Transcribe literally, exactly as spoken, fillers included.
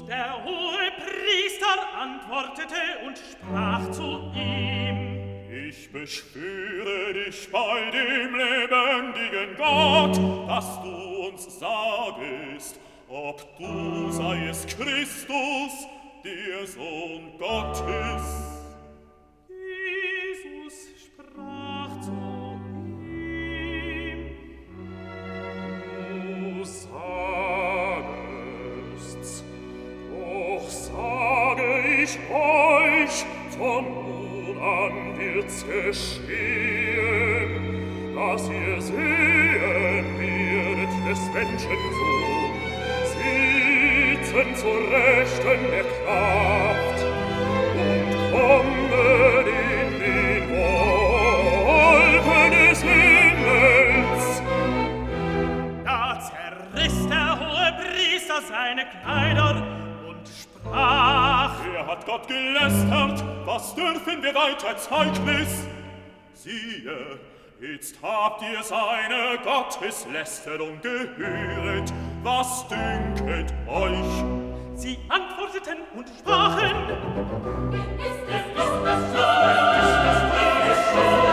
Der Hohepriester antwortete und sprach zu ihm: Ich beschwöre dich bei dem lebendigen Gott, dass du uns sagest, ob du seiest Christus, der Sohn Gottes. Jesus sprach zu ihm: Du sagest's, doch sage ich euch, von nun an wird's geschehen, dass ihr sehen werdet des Menschensohn, sitzen zur Rechten der Kraft und kommen in den Wolken des Himmels. Da zerriss der Hohepriester seine Kleider und sprach: Er hat Gott gelästert, was dürfen wir weiter Zeugnis? Siehe, jetzt habt ihr seine Gotteslästerung gehöret, was dünket euch? Sie antworteten und sprachen: Ist es, ist es so, ist es, ist es so,